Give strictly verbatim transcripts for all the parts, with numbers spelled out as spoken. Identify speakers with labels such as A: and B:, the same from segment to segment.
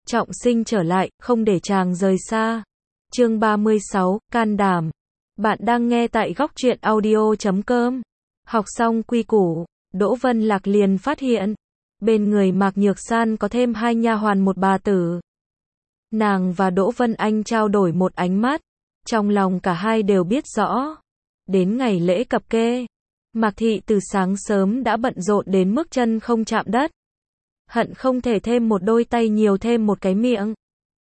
A: trọng sinh trở lại, không để chàng rời xa. Chương ba mươi sáu, can đảm. Bạn đang nghe tại góc truyện audio chấm com. Học xong quy củ, Đỗ Vân Lạc liền phát hiện, bên người Mạc Nhược San có thêm hai nha hoàn một bà tử. Nàng và Đỗ Vân Anh trao đổi một ánh mắt, trong lòng cả hai đều biết rõ. Đến ngày lễ cập kê, Mạc Thị từ sáng sớm đã bận rộn đến mức chân không chạm đất. Hận không thể thêm một đôi tay nhiều thêm một cái miệng.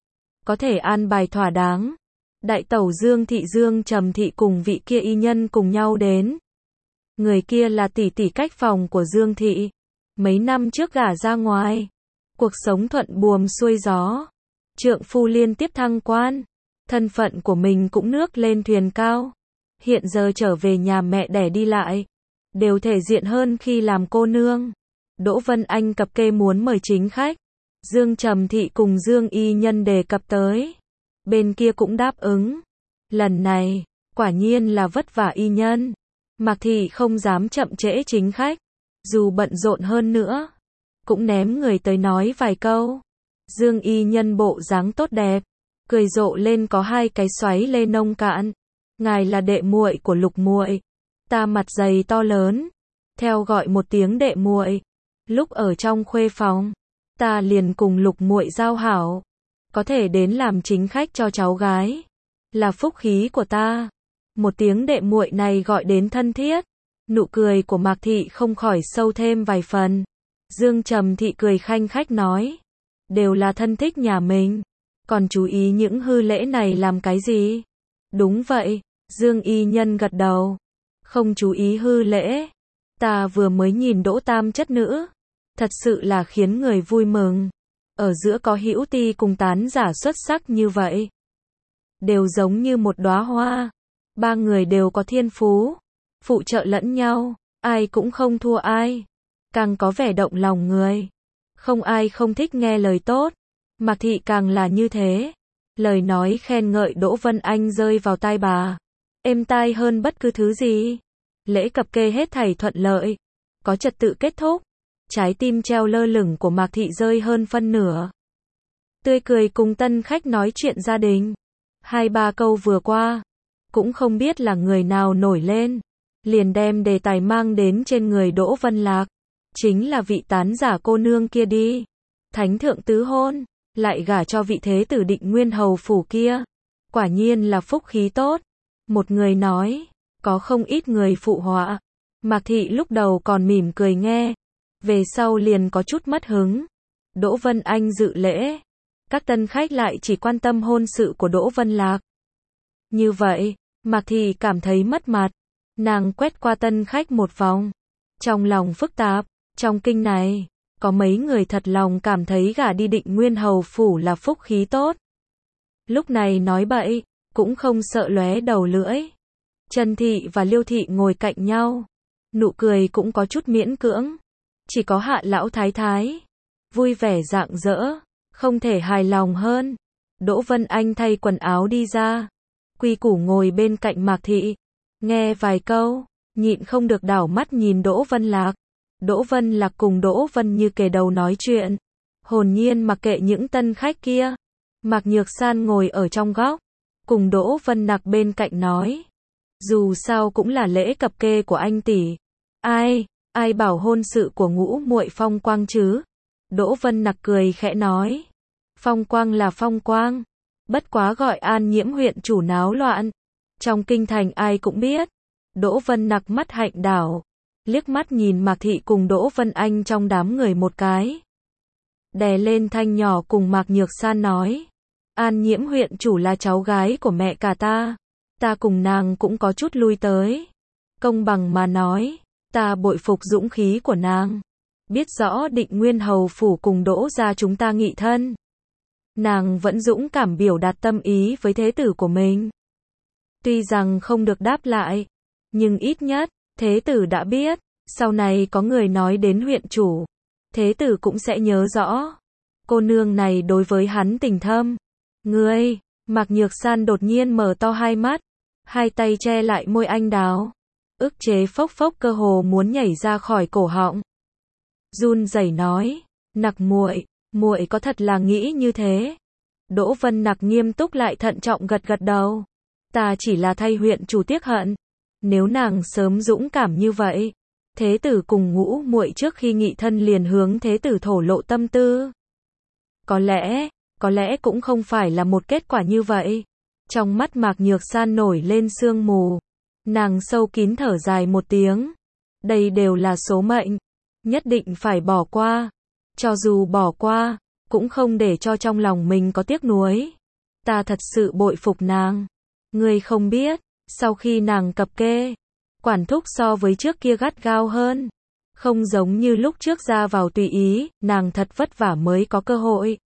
A: Có thể an bài thỏa đáng. Đại tẩu Dương Thị Dương Trầm Thị cùng vị kia y nhân cùng nhau đến. Người kia là tỷ tỷ cách phòng của Dương Thị. Mấy năm trước gả ra ngoài. Cuộc sống thuận buồm xuôi gió. Trượng phu liên tiếp thăng quan. Thân phận của mình cũng nước lên thuyền cao. Hiện giờ trở về nhà mẹ đẻ đi lại. Đều thể diện hơn khi làm cô nương. Đỗ Vân Anh cập kê muốn mời chính khách. Dương Trầm Thị cùng Dương Y Nhân đề cập tới. Bên kia cũng đáp ứng. Lần này, quả nhiên là vất vả y nhân. Mạc Thị không dám chậm trễ chính khách. Dù bận rộn hơn nữa, cũng ném người tới nói vài câu. Dương Y Nhân bộ dáng tốt đẹp, cười rộ lên có hai cái xoáy lê nông cạn. Ngài là đệ muội của Lục muội. Ta mặt dày to lớn, theo gọi một tiếng đệ muội. Lúc ở trong khuê phòng, ta liền cùng Lục muội giao hảo, có thể đến làm chính khách cho cháu gái, là phúc khí của ta. Một tiếng đệ muội này gọi đến thân thiết, nụ cười của Mạc Thị không khỏi sâu thêm vài phần. Dương Trầm Thị cười khanh khách nói, đều là thân thích nhà mình, còn chú ý những hư lễ này làm cái gì? Đúng vậy, Dương Y Nhân gật đầu, không chú ý hư lễ. Ta vừa mới nhìn Đỗ Tam chất nữ, thật sự là khiến người vui mừng. Ở giữa có hữu ti cùng tán giả xuất sắc như vậy, đều giống như một đóa hoa. Ba người đều có thiên phú, phụ trợ lẫn nhau, ai cũng không thua ai, càng có vẻ động lòng người. Không ai không thích nghe lời tốt. Mạc Thị càng là như thế. Lời nói khen ngợi Đỗ Vân Anh rơi vào tai bà, êm tai hơn bất cứ thứ gì. Lễ cập kê hết thảy thuận lợi, có trật tự kết thúc. Trái tim treo lơ lửng của Mạc Thị rơi hơn phân nửa. Tươi cười cùng tân khách nói chuyện gia đình. Hai ba câu vừa qua, cũng không biết là người nào nổi lên, liền đem đề tài mang đến trên người Đỗ Vân Lạc. Chính là vị tán giả cô nương kia đi. Thánh thượng tứ hôn, lại gả cho vị thế tử Định Nguyên hầu phủ kia. Quả nhiên là phúc khí tốt. Một người nói, có không ít người phụ họa. Mạc Thị lúc đầu còn mỉm cười nghe, về sau liền có chút mất hứng. Đỗ Vân Anh dự lễ, các tân khách lại chỉ quan tâm hôn sự của Đỗ Vân Lạc. Như vậy, Mạc Thị cảm thấy mất mặt. Nàng quét qua tân khách một vòng, trong lòng phức tạp. Trong kinh này, có mấy người thật lòng cảm thấy gả đi Định Nguyên hầu phủ là phúc khí tốt. Lúc này nói bậy, cũng không sợ lóe đầu lưỡi. Trần Thị và Liêu Thị ngồi cạnh nhau, nụ cười cũng có chút miễn cưỡng. Chỉ có Hạ lão thái thái, vui vẻ rạng rỡ, không thể hài lòng hơn. Đỗ Vân Anh thay quần áo đi ra, quy củ ngồi bên cạnh Mạc Thị, nghe vài câu, nhịn không được đảo mắt nhìn Đỗ Vân Lạc. Đỗ Vân Lạc cùng Đỗ Vân Như kề đầu nói chuyện, hồn nhiên mặc kệ những tân khách kia. Mạc Nhược San ngồi ở trong góc, cùng Đỗ Vân Lạc bên cạnh nói, dù sao cũng là lễ cập kê của anh tỷ. Ai, ai bảo hôn sự của ngũ muội phong quang chứ? Đỗ Vân Lạc cười khẽ nói, phong quang là phong quang, bất quá gọi An Nhiễm huyện chủ náo loạn. Trong kinh thành ai cũng biết. Đỗ Vân Lạc mắt hạnh đảo, liếc mắt nhìn Mạc Thị cùng Đỗ Vân Anh trong đám người một cái. Đè lên thanh nhỏ cùng Mạc Nhược San nói, An Nhiễm huyện chủ là cháu gái của mẹ cả ta. Ta cùng nàng cũng có chút lui tới. Công bằng mà nói, ta bội phục dũng khí của nàng. Biết rõ Định Nguyên hầu phủ cùng Đỗ gia chúng ta nghị thân, nàng vẫn dũng cảm biểu đạt tâm ý với thế tử của mình. Tuy rằng không được đáp lại, nhưng ít nhất, thế tử đã biết, sau này có người nói đến huyện chủ, thế tử cũng sẽ nhớ rõ. Cô nương này đối với hắn tình thâm. Ngươi, Mạc Nhược San đột nhiên mở to hai mắt, hai tay che lại môi anh đào, ức chế phốc phốc cơ hồ muốn nhảy ra khỏi cổ họng. Run rẩy nói, Nặc muội, Muội có thật là nghĩ như thế? Đỗ Vân Nặc nghiêm túc lại thận trọng gật gật đầu. Ta chỉ là thay huyện chủ tiếc hận. Nếu nàng sớm dũng cảm như vậy, thế tử cùng Ngũ muội trước khi nghị thân liền hướng thế tử thổ lộ tâm tư. Có lẽ, có lẽ cũng không phải là một kết quả như vậy. Trong mắt Mạc Nhược San nổi lên sương mù. Nàng sâu kín thở dài một tiếng. Đây đều là số mệnh. Nhất định phải bỏ qua. Cho dù bỏ qua, cũng không để cho trong lòng mình có tiếc nuối. Ta thật sự bội phục nàng. Ngươi không biết, sau khi nàng cập kê, quản thúc so với trước kia gắt gao hơn. Không giống như lúc trước ra vào tùy ý, nàng thật vất vả mới có cơ hội.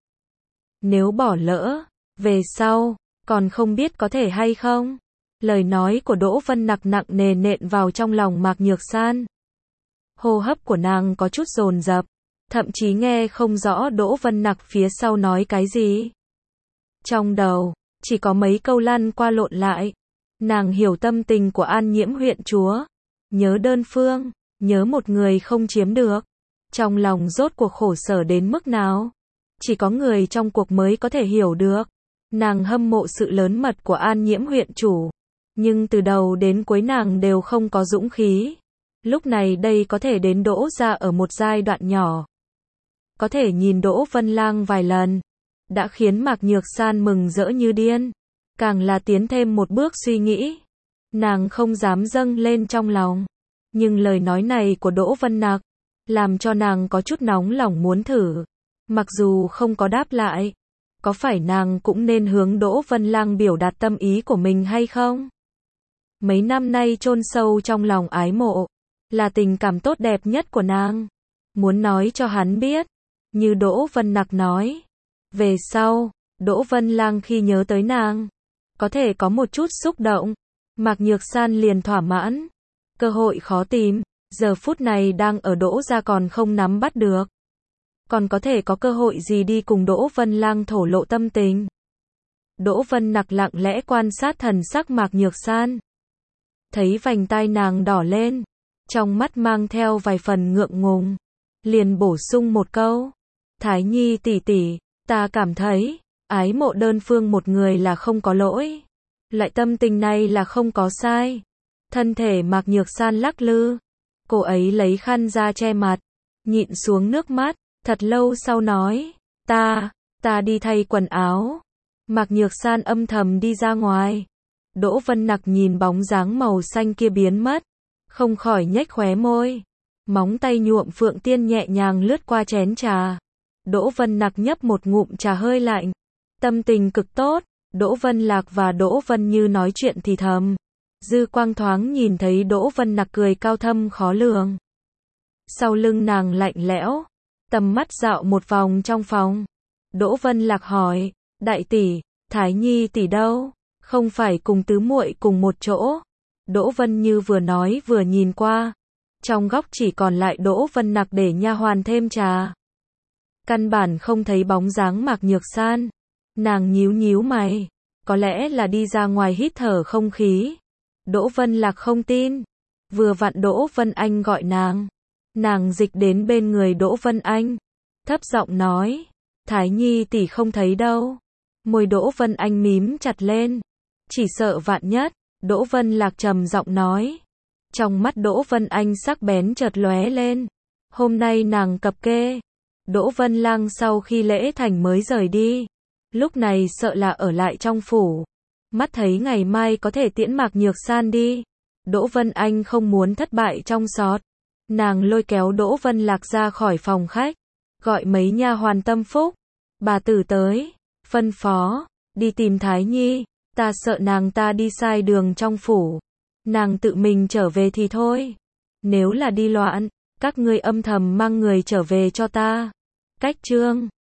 A: Nếu bỏ lỡ, về sau, còn không biết có thể hay không. Lời nói của Đỗ Vân Nặc nặng nề nện vào trong lòng Mạc Nhược San. Hô hấp của nàng có chút dồn dập, thậm chí nghe không rõ Đỗ Vân Nặc phía sau nói cái gì. Trong đầu, chỉ có mấy câu lăn qua lộn lại. Nàng hiểu tâm tình của An Nhiễm huyện chúa. Nhớ đơn phương, nhớ một người không chiếm được. Trong lòng rốt cuộc khổ sở đến mức nào. Chỉ có người trong cuộc mới có thể hiểu được. Nàng hâm mộ sự lớn mật của An Nhiễm huyện chủ. Nhưng từ đầu đến cuối nàng đều không có dũng khí. Lúc này đây có thể đến Đỗ gia ở một giai đoạn nhỏ. Có thể nhìn Đỗ Vân Lang vài lần. Đã khiến Mạc Nhược San mừng rỡ như điên. Càng là tiến thêm một bước suy nghĩ. Nàng không dám dâng lên trong lòng. Nhưng lời nói này của Đỗ Vân Nặc làm cho nàng có chút nóng lòng muốn thử. Mặc dù không có đáp lại, có phải nàng cũng nên hướng Đỗ Vân Lang biểu đạt tâm ý của mình hay không? Mấy năm nay chôn sâu trong lòng ái mộ, là tình cảm tốt đẹp nhất của nàng. Muốn nói cho hắn biết, như Đỗ Vân Nặc nói. Về sau, Đỗ Vân Lang khi nhớ tới nàng, có thể có một chút xúc động. Mạc Nhược San liền thỏa mãn. Cơ hội khó tìm, giờ phút này đang ở Đỗ gia còn không nắm bắt được. Còn có thể có cơ hội gì đi cùng Đỗ Vân Lang thổ lộ tâm tình. Đỗ Vân Nặc lặng lẽ quan sát thần sắc Mạc Nhược San. Thấy vành tai nàng đỏ lên, trong mắt mang theo vài phần ngượng ngùng. Liền bổ sung một câu. Thái Nhi tỷ tỷ, ta cảm thấy, ái mộ đơn phương một người là không có lỗi. Loại tâm tình này là không có sai. Thân thể Mạc Nhược San lắc lư. Cô ấy lấy khăn ra che mặt, nhịn xuống nước mắt, thật lâu sau nói. Ta, ta đi thay quần áo. Mạc Nhược San âm thầm đi ra ngoài. Đỗ Vân Nặc nhìn bóng dáng màu xanh kia biến mất, không khỏi nhếch khóe môi. Móng tay nhuộm phượng tiên nhẹ nhàng lướt qua chén trà. Đỗ Vân Nặc nhấp một ngụm trà hơi lạnh. Tâm tình cực tốt. Đỗ Vân Lạc và Đỗ Vân Như nói chuyện thì thầm. Dư quang thoáng nhìn thấy Đỗ Vân Nặc cười cao thâm khó lường. Sau lưng nàng lạnh lẽo, tầm mắt dạo một vòng trong phòng. Đỗ Vân Lạc hỏi, đại tỷ, Thái Nhi tỷ đâu? Không phải cùng tứ muội cùng một chỗ? Đỗ Vân Như vừa nói vừa nhìn qua. Trong góc chỉ còn lại Đỗ Vân Nặc để nha hoàn thêm trà. Căn bản không thấy bóng dáng Mạc Nhược San. Nàng nhíu nhíu mày, có lẽ là đi ra ngoài hít thở không khí. Đỗ Vân Lạc không tin. Vừa vặn Đỗ Vân Anh gọi nàng. Nàng dịch đến bên người Đỗ Vân Anh, thấp giọng nói, Thái Nhi tỷ không thấy đâu. Môi Đỗ Vân Anh mím chặt lên. Chỉ sợ vạn nhất. Đỗ Vân Lạc trầm giọng nói. Trong mắt Đỗ Vân Anh sắc bén chợt lóe lên. Hôm nay nàng cập kê. Đỗ Vân Lang sau khi lễ thành mới rời đi. Lúc này sợ là ở lại trong phủ. Mắt thấy ngày mai có thể tiễn Mạc Nhược San đi. Đỗ Vân Anh không muốn thất bại trong sọt. Nàng lôi kéo Đỗ Vân Lạc ra khỏi phòng khách. Gọi mấy nha hoàn tâm phúc. Bà tử tới. Phân phó. Đi tìm Thái Nhi. Ta sợ nàng ta đi sai đường trong phủ. Nàng tự mình trở về thì thôi. Nếu là đi loạn, các ngươi âm thầm mang người trở về cho ta. Cách chương